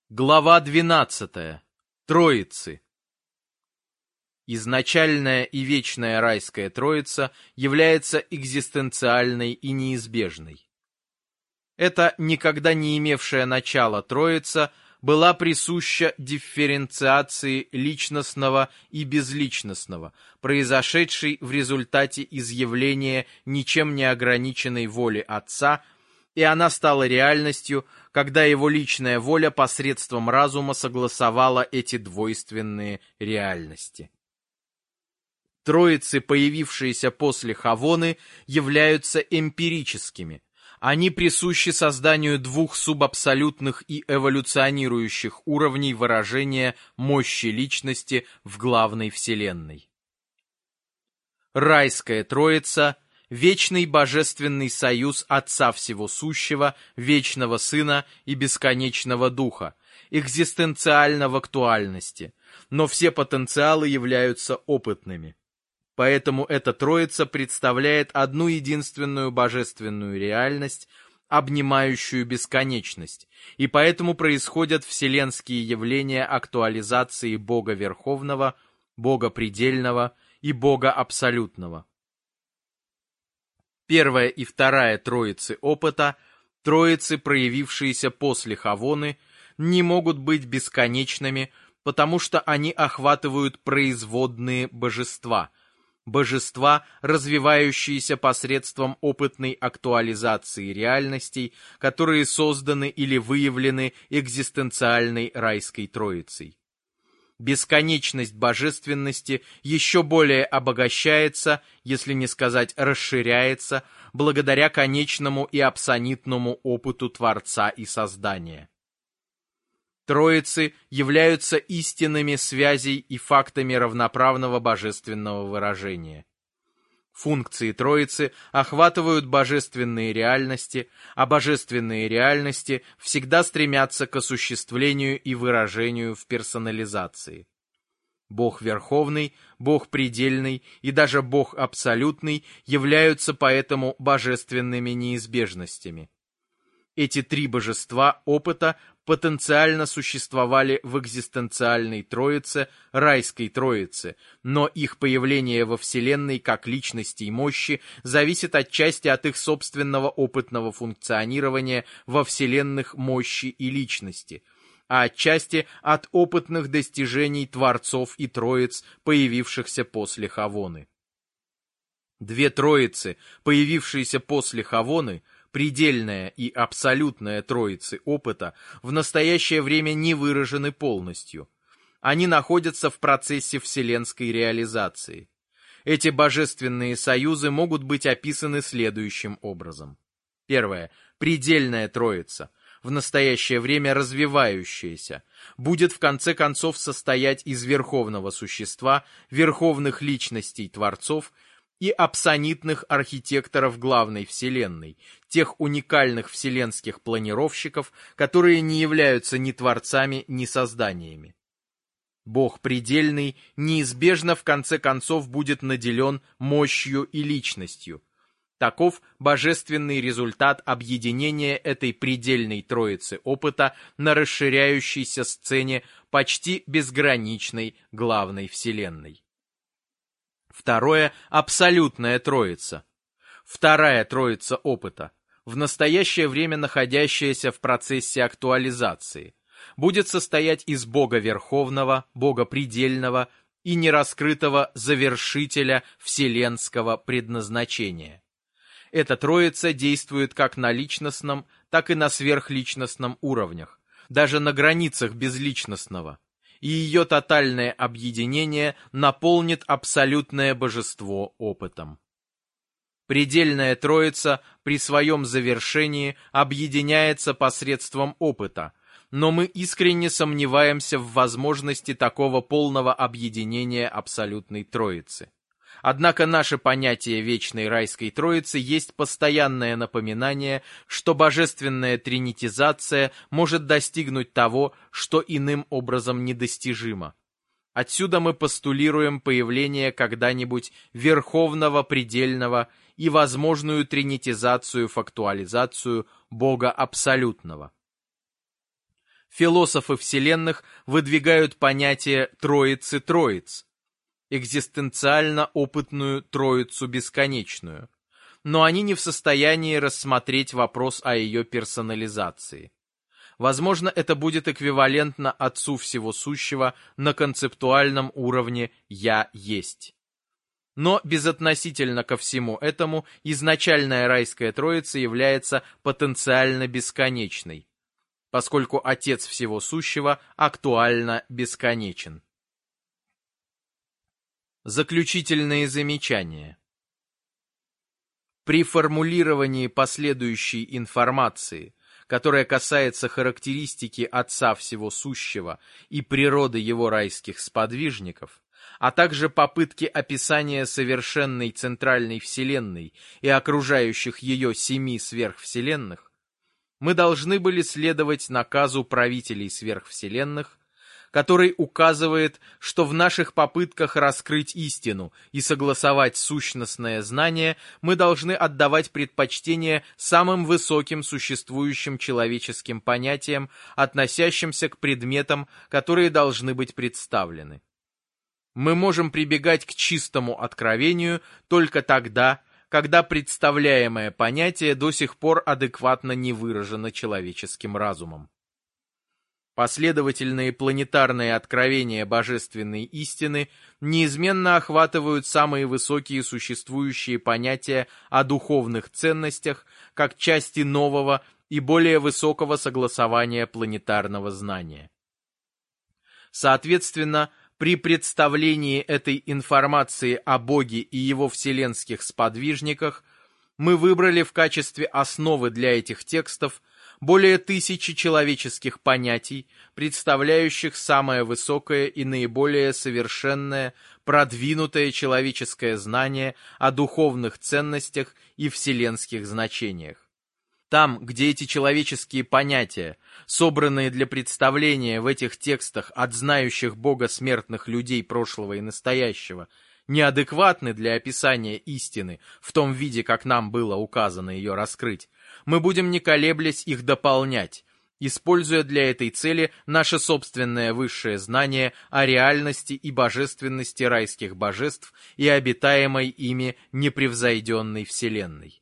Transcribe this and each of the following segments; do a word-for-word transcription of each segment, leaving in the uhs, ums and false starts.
Глава двенадцатая. Троицы. Изначальная и вечная райская Троица является экзистенциальной и неизбежной. Эта никогда не имевшая начала Троица была присуща дифференциации личностного и безличностного, произошедшей в результате изъявления ничем не ограниченной воли Отца, и она стала реальностью, когда его личная воля посредством разума согласовала эти двойственные реальности. Троицы, появившиеся после Хавоны, являются эмпирическими. Они присущи созданию двух субабсолютных и эволюционирующих уровней выражения мощи личности в главной вселенной. Райская Троица — вечный божественный союз Отца Всего Сущего, Вечного Сына и Бесконечного Духа, экзистенциально в актуальности, но все потенциалы являются опытными. Поэтому эта Троица представляет одну единственную божественную реальность, обнимающую бесконечность, и поэтому происходят вселенские явления актуализации Бога Верховного, Бога Предельного и Бога Абсолютного. Первая и вторая Троицы опыта, Троицы, проявившиеся после Хавоны, не могут быть бесконечными, потому что они охватывают производные божества, божества, развивающиеся посредством опытной актуализации реальностей, которые созданы или выявлены экзистенциальной райской Троицей. Бесконечность божественности еще более обогащается, если не сказать расширяется, благодаря конечному и абсонитному опыту Творца и Создания. Троицы являются истинными связей и фактами равноправного божественного выражения. Функции Троицы охватывают божественные реальности, а божественные реальности всегда стремятся к осуществлению и выражению в персонализации. Бог Верховный, Бог Предельный и даже Бог Абсолютный являются поэтому божественными неизбежностями. Эти три божества опыта потенциально существовали в экзистенциальной Троице, райской Троице, но их появление во Вселенной как личностей мощи зависит отчасти от их собственного опытного функционирования во вселенных мощи и личности, а отчасти от опытных достижений Творцов и Троиц, появившихся после Хавоны. Две Троицы, появившиеся после Хавоны, Предельная и абсолютная Троицы опыта, в настоящее время не выражены полностью. Они находятся в процессе вселенской реализации. Эти божественные союзы могут быть описаны следующим образом. Первое. Предельная Троица, в настоящее время развивающаяся, будет в конце концов состоять из верховного существа, верховных личностей Творцов и абсонитных архитекторов главной вселенной, тех уникальных вселенских планировщиков, которые не являются ни творцами, ни созданиями. Бог Предельный неизбежно в конце концов будет наделен мощью и личностью. Таков божественный результат объединения этой предельной Троицы опыта на расширяющейся сцене почти безграничной главной вселенной. Второе – абсолютная Троица. Вторая Троица опыта, в настоящее время находящаяся в процессе актуализации, будет состоять из Бога Верховного, Бога Предельного и нераскрытого завершителя вселенского предназначения. Эта Троица действует как на личностном, так и на сверхличностном уровнях, даже на границах безличностного, и ее тотальное объединение наполнит абсолютное божество опытом. Предельная Троица при своем завершении объединяется посредством опыта, но мы искренне сомневаемся в возможности такого полного объединения абсолютной Троицы. Однако наше понятие вечной райской Троицы есть постоянное напоминание, что божественная тринитизация может достигнуть того, что иным образом недостижимо. Отсюда мы постулируем появление когда-нибудь верховного, предельного и возможную тринитизацию, фактуализацию Бога Абсолютного. Философы вселенных выдвигают понятие Троицы Троиц, экзистенциально-опытную Троицу бесконечную, но они не в состоянии рассмотреть вопрос о ее персонализации. Возможно, это будет эквивалентно Отцу Всего Сущего на концептуальном уровне «Я есть». Но безотносительно ко всему этому изначальная райская Троица является потенциально бесконечной, поскольку Отец Всего Сущего актуально бесконечен. Заключительные замечания. При формулировании последующей информации, которая касается характеристики Отца Всего Сущего и природы его райских сподвижников, а также попытки описания совершенной центральной вселенной и окружающих ее семи сверхвселенных, мы должны были следовать наказу правителей сверхвселенных, который указывает, что в наших попытках раскрыть истину и согласовать сущностное знание мы должны отдавать предпочтение самым высоким существующим человеческим понятиям, относящимся к предметам, которые должны быть представлены. Мы можем прибегать к чистому откровению только тогда, когда представляемое понятие до сих пор адекватно не выражено человеческим разумом. Последовательные планетарные откровения божественной истины неизменно охватывают самые высокие существующие понятия о духовных ценностях как части нового и более высокого согласования планетарного знания. Соответственно, при представлении этой информации о Боге и его вселенских сподвижниках мы выбрали в качестве основы для этих текстов более тысячи человеческих понятий, представляющих самое высокое и наиболее совершенное, продвинутое человеческое знание о духовных ценностях и вселенских значениях. Там, где эти человеческие понятия, собранные для представления в этих текстах от знающих Бога смертных людей прошлого и настоящего, неадекватны для описания истины в том виде, как нам было указано ее раскрыть, мы будем не колеблясь их дополнять, используя для этой цели наше собственное высшее знание о реальности и божественности райских божеств и обитаемой ими непревзойденной вселенной.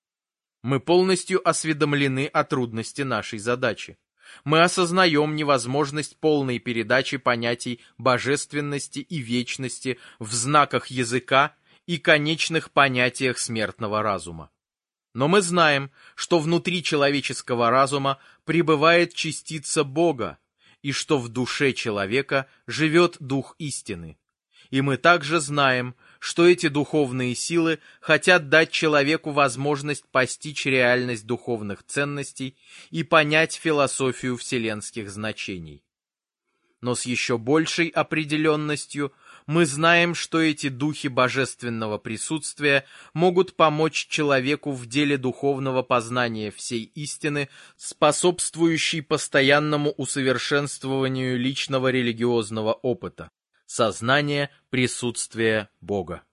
Мы полностью осведомлены о трудности нашей задачи. Мы осознаем невозможность полной передачи понятий божественности и вечности в знаках языка и конечных понятиях смертного разума. Но мы знаем, что внутри человеческого разума пребывает частица Бога, и что в душе человека живет Дух истины. И мы также знаем, что эти духовные силы хотят дать человеку возможность постичь реальность духовных ценностей и понять философию вселенских значений. Но с еще большей определенностью мы знаем, что эти духи божественного присутствия могут помочь человеку в деле духовного познания всей истины, способствующей постоянному усовершенствованию личного религиозного опыта. Сознание присутствия Бога.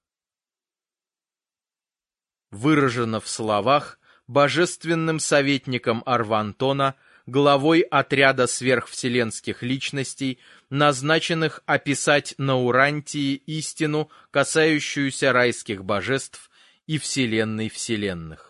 Выражено в словах божественным советником Арвантона, главой отряда сверхвселенских личностей, назначенных описать на Урантии истину, касающуюся райских божеств и вселенной вселенных.